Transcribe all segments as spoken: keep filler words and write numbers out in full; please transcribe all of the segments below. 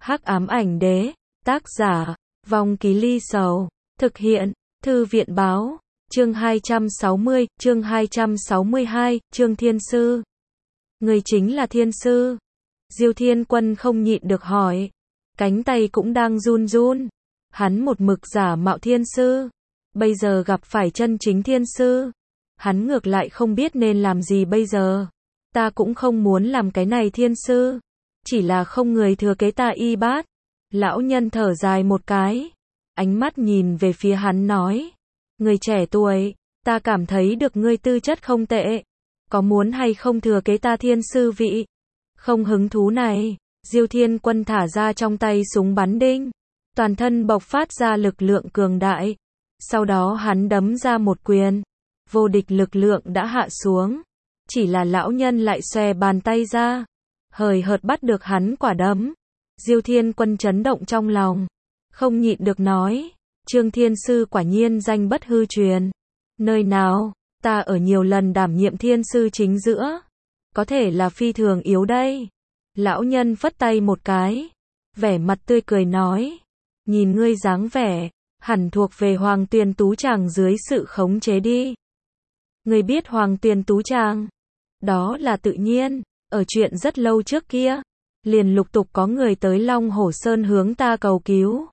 Hắc ám ảnh đế, tác giả, Vong Ký Ly Sầu, thực hiện, Thư viện báo, chương hai trăm sáu mươi, chương hai trăm sáu mươi hai, chương Thiên Sư. Người chính là Thiên Sư. Diêu Thiên Quân không nhịn được hỏi. Cánh tay cũng đang run run. Hắn một mực giả mạo Thiên Sư. Bây giờ gặp phải chân chính Thiên Sư. Hắn ngược lại không biết nên làm gì bây giờ. Ta cũng không muốn làm cái này Thiên Sư. Chỉ là không người thừa kế ta y bát. Lão nhân thở dài một cái. Ánh mắt nhìn về phía hắn nói. Người trẻ tuổi, ta cảm thấy được ngươi tư chất không tệ. Có muốn hay không thừa kế ta Thiên Sư vị? Không hứng thú này. Diêu Thiên Quân thả ra trong tay súng bắn đinh. Toàn thân bộc phát ra lực lượng cường đại. Sau đó hắn đấm ra một quyền. Vô địch lực lượng đã hạ xuống. Chỉ là lão nhân lại xòe bàn tay ra. Hời hợt bắt được hắn quả đấm. Diêu Thiên Quân chấn động trong lòng. Không nhịn được nói. Trương Thiên Sư quả nhiên danh bất hư truyền. Nơi nào, ta ở nhiều lần đảm nhiệm Thiên Sư chính giữa. Có thể là phi thường yếu đây. Lão nhân phất tay một cái. Vẻ mặt tươi cười nói. Nhìn ngươi dáng vẻ, hẳn thuộc về Hoàng Tuyền Tú Tràng dưới sự khống chế đi. Ngươi biết Hoàng Tuyền Tú Tràng? Đó là tự nhiên, ở chuyện rất lâu trước kia. Liền lục tục có người tới Long Hổ Sơn hướng ta cầu cứu.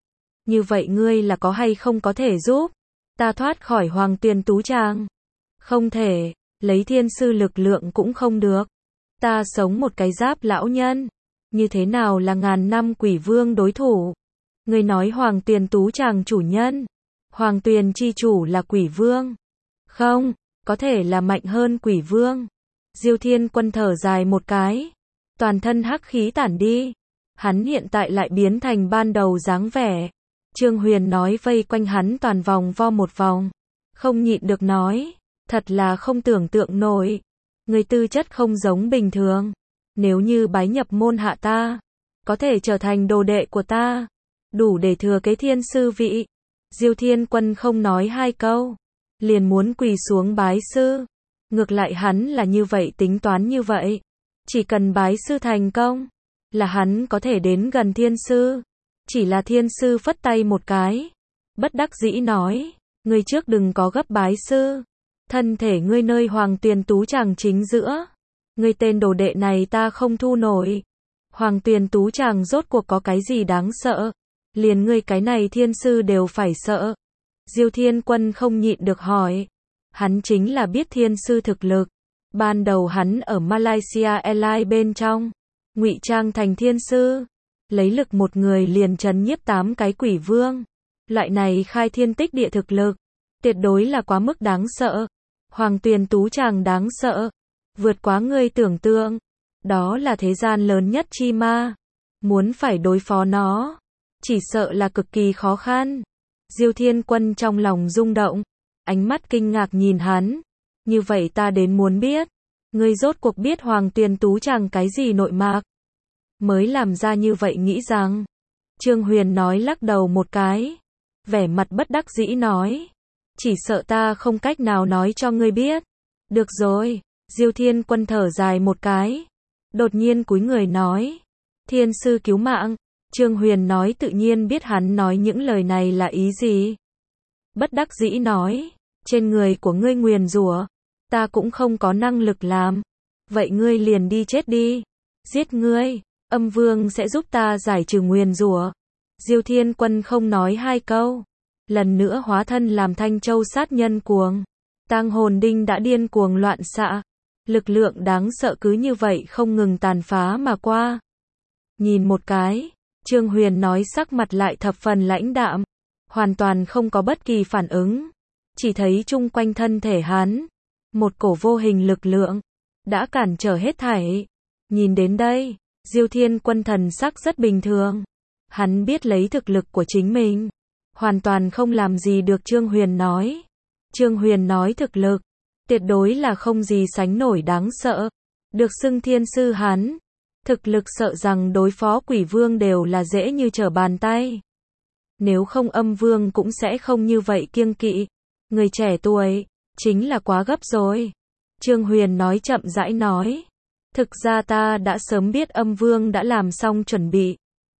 Như vậy ngươi là có hay không có thể giúp ta thoát khỏi Hoàng Tuyền Tú Tràng? Không thể, lấy Thiên Sư lực lượng cũng không được. Ta sống một cái giáp lão nhân, như thế nào là ngàn năm quỷ vương đối thủ? Ngươi nói Hoàng Tuyền Tú Tràng chủ nhân, Hoàng Tuyền chi chủ là quỷ vương. Không, có thể là mạnh hơn quỷ vương. Diêu Thiên Quân thở dài một cái, toàn thân hắc khí tản đi. Hắn hiện tại lại biến thành ban đầu dáng vẻ. Trương Huyền nói vây quanh hắn toàn vòng vo một vòng. Không nhịn được nói. Thật là không tưởng tượng nổi. Người tư chất không giống bình thường. Nếu như bái nhập môn hạ ta, có thể trở thành đồ đệ của ta. Đủ để thừa kế Thiên Sư vị. Diêu Thiên Quân không nói hai câu. Liền muốn quỳ xuống bái sư. Ngược lại hắn là như vậy tính toán như vậy. Chỉ cần bái sư thành công, là hắn có thể đến gần Thiên Sư. Chỉ là Thiên Sư phất tay một cái. Bất đắc dĩ nói. Ngươi trước đừng có gấp bái sư. Thân thể ngươi nơi Hoàng Tuyền Tú Tràng chính giữa. Ngươi tên đồ đệ này ta không thu nổi. Hoàng Tuyền Tú Tràng rốt cuộc có cái gì đáng sợ. Liền ngươi cái này Thiên Sư đều phải sợ. Diêu Thiên Quân không nhịn được hỏi. Hắn chính là biết Thiên Sư thực lực. Ban đầu hắn ở Malaysia Airlines bên trong. Ngụy trang thành Thiên Sư. Lấy lực một người liền trấn nhiếp tám cái quỷ vương. Loại này khai thiên tích địa thực lực. Tuyệt đối là quá mức đáng sợ. Hoàng Tuyền Tú Tràng đáng sợ. Vượt quá ngươi tưởng tượng. Đó là thế gian lớn nhất chi ma. Muốn phải đối phó nó. Chỉ sợ là cực kỳ khó khăn. Diêu Thiên Quân trong lòng rung động. Ánh mắt kinh ngạc nhìn hắn. Như vậy ta đến muốn biết. Ngươi rốt cuộc biết Hoàng Tuyền Tú Tràng cái gì nội mạc. Mới làm ra như vậy nghĩ rằng. Trương Huyền nói lắc đầu một cái. Vẻ mặt bất đắc dĩ nói. Chỉ sợ ta không cách nào nói cho ngươi biết. Được rồi. Diêu Thiên Quân thở dài một cái. Đột nhiên cúi người nói. Thiên Sư cứu mạng. Trương Huyền nói tự nhiên biết hắn nói những lời này là ý gì. Bất đắc dĩ nói. Trên người của ngươi nguyền rủa, ta cũng không có năng lực làm. Vậy ngươi liền đi chết đi. Giết ngươi. Âm Vương sẽ giúp ta giải trừ nguyền rủa. Diêu Thiên Quân không nói hai câu. Lần nữa hóa thân làm Thanh Châu sát nhân cuồng. Tang hồn đinh đã điên cuồng loạn xạ. Lực lượng đáng sợ cứ như vậy không ngừng tàn phá mà qua. Nhìn một cái. Trương Huyền nói sắc mặt lại thập phần lãnh đạm. Hoàn toàn không có bất kỳ phản ứng. Chỉ thấy chung quanh thân thể hắn. Một cổ vô hình lực lượng. Đã cản trở hết thảy. Nhìn đến đây. Diêu Thiên Quân thần sắc rất bình thường. Hắn biết lấy thực lực của chính mình. Hoàn toàn không làm gì được Trương Huyền nói. Trương Huyền nói thực lực. Tuyệt đối là không gì sánh nổi đáng sợ. Được xưng Thiên Sư hắn. Thực lực sợ rằng đối phó quỷ vương đều là dễ như trở bàn tay. Nếu không Âm Vương cũng sẽ không như vậy kiêng kỵ. Người trẻ tuổi. Chính là quá gấp rồi. Trương Huyền nói chậm rãi nói. Thực ra ta đã sớm biết Âm Vương đã làm xong chuẩn bị.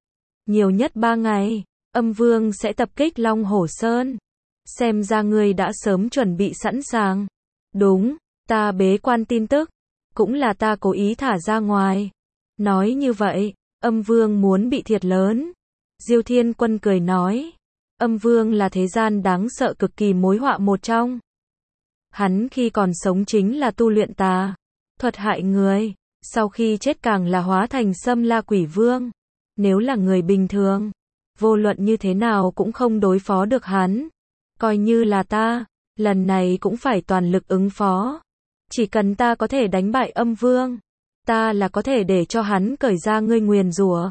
nhiều nhất ba ngày, âm vương sẽ tập kích Long Hổ Sơn. Xem ra ngươi đã sớm chuẩn bị sẵn sàng. Đúng, ta bế quan tin tức, cũng là ta cố ý thả ra ngoài. Nói như vậy, âm vương muốn bị thiệt lớn. Diêu Thiên Quân cười nói, âm vương là thế gian đáng sợ cực kỳ mối họa một trong. Hắn khi còn sống chính là tu luyện tà thuật hại người, sau khi chết càng là hóa thành Xâm La Quỷ Vương. Nếu là người bình thường, vô luận như thế nào cũng không đối phó được hắn. Coi như là ta, lần này cũng phải toàn lực ứng phó. Chỉ cần ta có thể đánh bại âm vương, ta là có thể để cho hắn cởi ra ngươi nguyền rủa.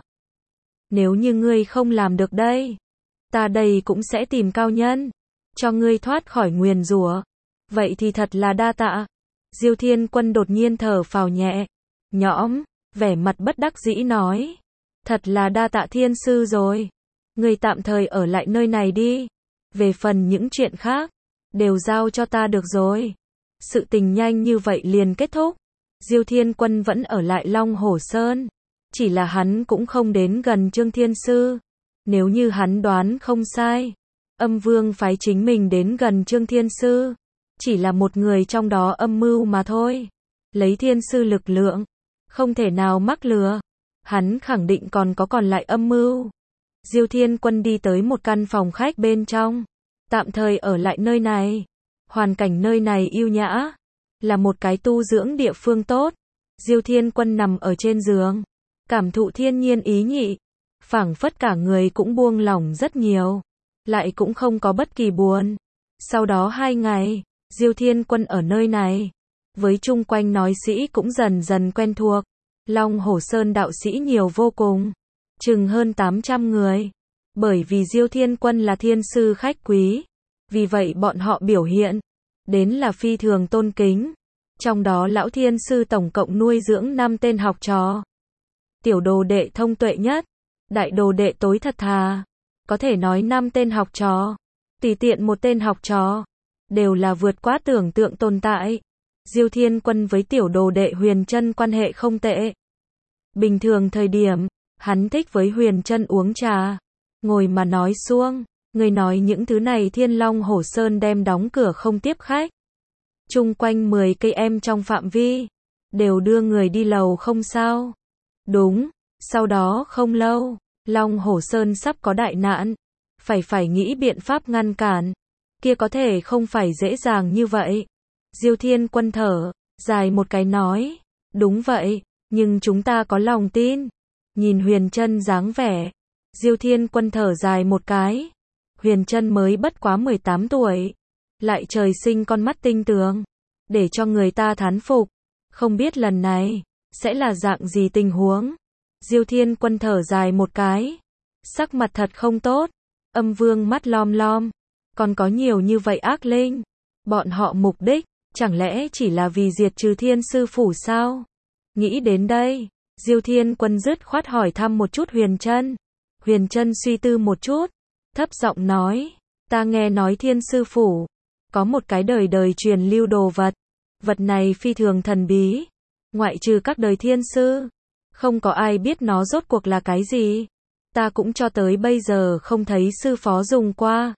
Nếu như ngươi không làm được đây, ta đây cũng sẽ tìm cao nhân, cho ngươi thoát khỏi nguyền rủa. Vậy thì thật là đa tạ. Diêu Thiên Quân đột nhiên thở phào nhẹ nhõm, vẻ mặt bất đắc dĩ nói, thật là đa tạ thiên sư rồi. Ngươi tạm thời ở lại nơi này đi. Về phần những chuyện khác, đều giao cho ta được rồi. Sự tình nhanh như vậy liền kết thúc. Diêu Thiên Quân vẫn ở lại Long Hổ Sơn. Chỉ là hắn cũng không đến gần Trương Thiên Sư. Nếu như hắn đoán không sai, âm vương phái chính mình đến gần Trương Thiên Sư. Chỉ là một người trong đó âm mưu mà thôi. Lấy Thiên Sư lực lượng, không thể nào mắc lừa. Hắn khẳng định còn có còn lại âm mưu. Diêu Thiên Quân đi tới một căn phòng khách bên trong, tạm thời ở lại nơi này. Hoàn cảnh nơi này yêu nhã, là một cái tu dưỡng địa phương tốt. Diêu Thiên Quân nằm ở trên giường, cảm thụ thiên nhiên ý nhị, phảng phất cả người cũng buông lỏng rất nhiều, lại cũng không có bất kỳ buồn. Sau đó hai ngày, Diêu Thiên Quân ở nơi này, với chung quanh nói sĩ cũng dần dần quen thuộc. Long Hổ Sơn đạo sĩ nhiều vô cùng, chừng hơn tám trăm người. Bởi vì Diêu Thiên Quân là thiên sư khách quý, vì vậy bọn họ biểu hiện đến là phi thường tôn kính. Trong đó lão thiên sư tổng cộng nuôi dưỡng năm tên học trò. Tiểu đồ đệ thông tuệ nhất, đại đồ đệ tối thật thà. Có thể nói năm tên học trò, tùy tiện một tên học trò, đều là vượt quá tưởng tượng tồn tại. Diêu Thiên Quân với tiểu đồ đệ Huyền Trân quan hệ không tệ. Bình thường thời điểm, hắn thích với Huyền Trân uống trà, ngồi mà nói suông. Người nói những thứ này Thiên Long Hổ Sơn đem đóng cửa không tiếp khách. Chung quanh mười cây em trong phạm vi, đều đưa người đi lầu không sao. Đúng, sau đó không lâu, Long Hổ Sơn sắp có đại nạn. Phải phải nghĩ biện pháp ngăn cản. Kia có thể không phải dễ dàng như vậy. Diêu Thiên Quân thở dài một cái nói, đúng vậy, nhưng chúng ta có lòng tin. Nhìn Huyền Trân dáng vẻ, Diêu Thiên Quân thở dài một cái. Huyền Trân mới bất quá mười tám tuổi, lại trời sinh con mắt tinh tường, để cho người ta thán phục. Không biết lần này sẽ là dạng gì tình huống. Diêu Thiên Quân thở dài một cái, sắc mặt thật không tốt. Âm vương mắt lom lom, còn có nhiều như vậy ác linh. Bọn họ mục đích chẳng lẽ chỉ là vì diệt trừ Thiên Sư phủ sao? Nghĩ đến đây, Diêu Thiên Quân dứt khoát hỏi thăm một chút Huyền Trân. Huyền Trân suy tư một chút, thấp giọng nói, ta nghe nói Thiên Sư phủ có một cái đời đời truyền lưu đồ vật. Vật này phi thường thần bí, ngoại trừ các đời thiên sư, không có ai biết nó rốt cuộc là cái gì. Ta cũng cho tới bây giờ không thấy sư phó dùng qua.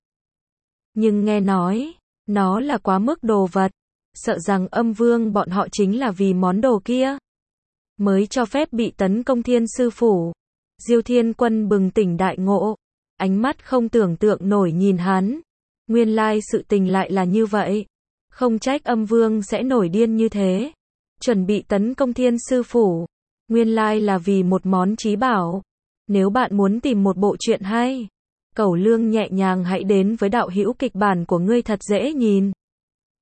Nhưng nghe nói, nó là quá mức đồ vật, sợ rằng âm vương bọn họ chính là vì món đồ kia mới cho phép bị tấn công Thiên Sư phủ. Diêu Thiên Quân bừng tỉnh đại ngộ, ánh mắt không tưởng tượng nổi nhìn hắn. Nguyên lai sự tình lại là như vậy. Không trách âm vương sẽ nổi điên như thế, chuẩn bị tấn công Thiên Sư phủ. Nguyên lai là vì một món trí bảo. Nếu bạn muốn tìm một bộ truyện hay, Cẩu Lương nhẹ nhàng hãy đến với đạo hữu kịch bản của ngươi thật dễ nhìn.